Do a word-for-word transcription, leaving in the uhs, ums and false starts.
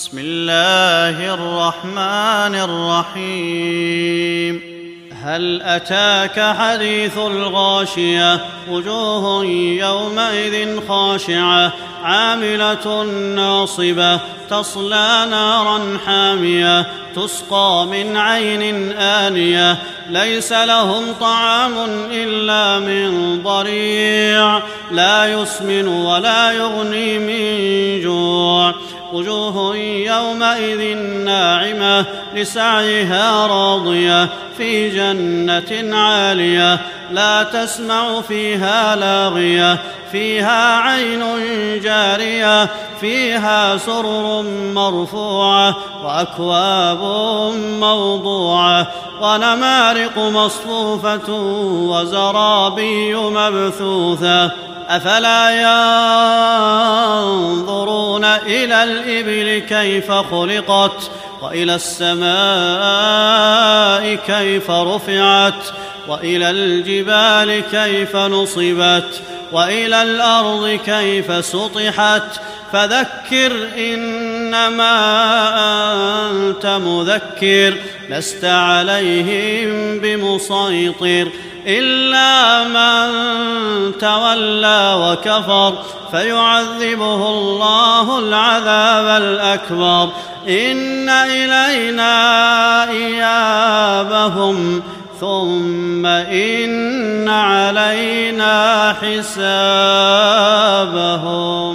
بسم الله الرحمن الرحيم هل أتاك حديث الغاشية وجوه يومئذ خاشعة عاملة ناصبة تصلى نارا حامية تسقى من عين آنية ليس لهم طعام إلا من ضريع لا يسمن ولا يغني من جوع وجوه يومئذ ناعمة لسعيها راضية في جنة عالية لا تسمع فيها لاغية فيها عين جارية فيها سرر مرفوعة وأكواب موضوعة ونمارق مصفوفة وزرابي مبثوثة أفلا ينظرون إلى الإبل كيف خلقت وإلى السماء كيف رفعت وإلى الجبال كيف نصبت وإلى الأرض كيف سطحت فذكر إنما أنت مذكر لست عليهم بمسيطر إلا من تولى وكفر فيعذبه الله العذاب الأكبر إن إلينا إيابهم ثم إن علينا حسابهم.